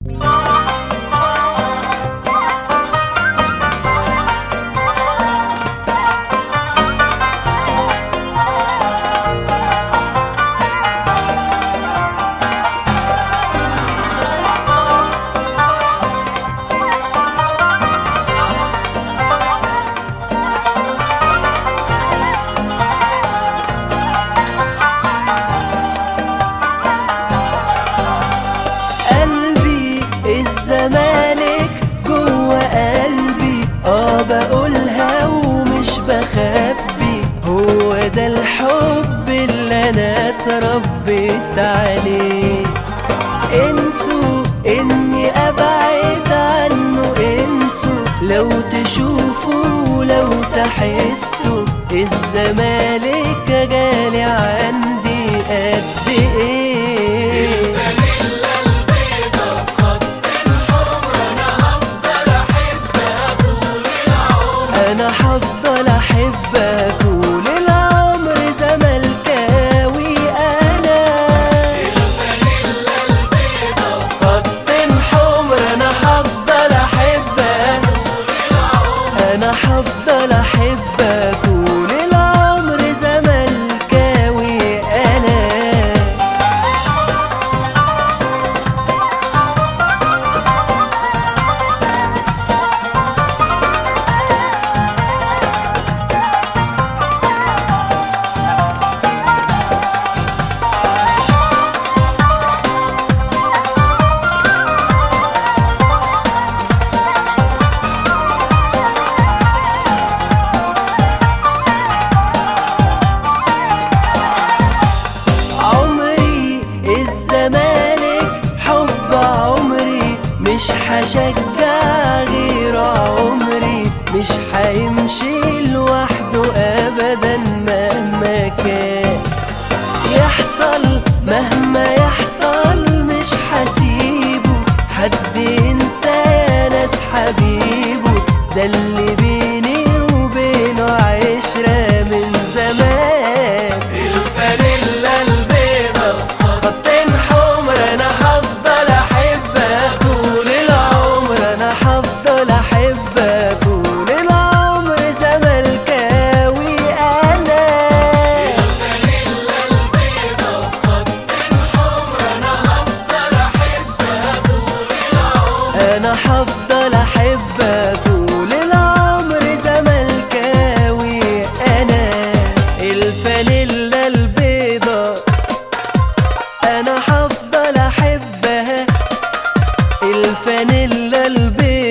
الزمالك جوه قلبي، بقولها ومش بخبي، هو ده الحب اللي انا اتربيت عليه. انسوا اني ابعد عنه، انسوا لو تشوفوا لو تحسوا الزمالك غالي عندي قد ايه. أنا هفضل أحبها طول العمر زملكاوي أنا. الفانيلا البيضا خط حمر، أنا هفضل أحبها طول العمر. أنا هفضل أحبها طول العمر زملكاوي أنا. الزمالك حب عمري، مش هشجع غير عمري، مش هيمشي لوحده ابدا مهما كان يحصل. مهما يحصل مش هسيبه حد ينسى يا ناس حبيبه، ده اللي بيني وبينه عشرة من زمان. الفانيلا البيضا خط حمر، انا هفضل احبها طول العمر. انا هفضل احبها طول العمر زملكاوي انا. الفانيلا البيضا خط حمر، انا هفضل احبها طول العمر. انا هفضل احبها طول العمر زملكاوي انا. الفانيلا البيضا انا هفضل احبها، الفانيلا البيضا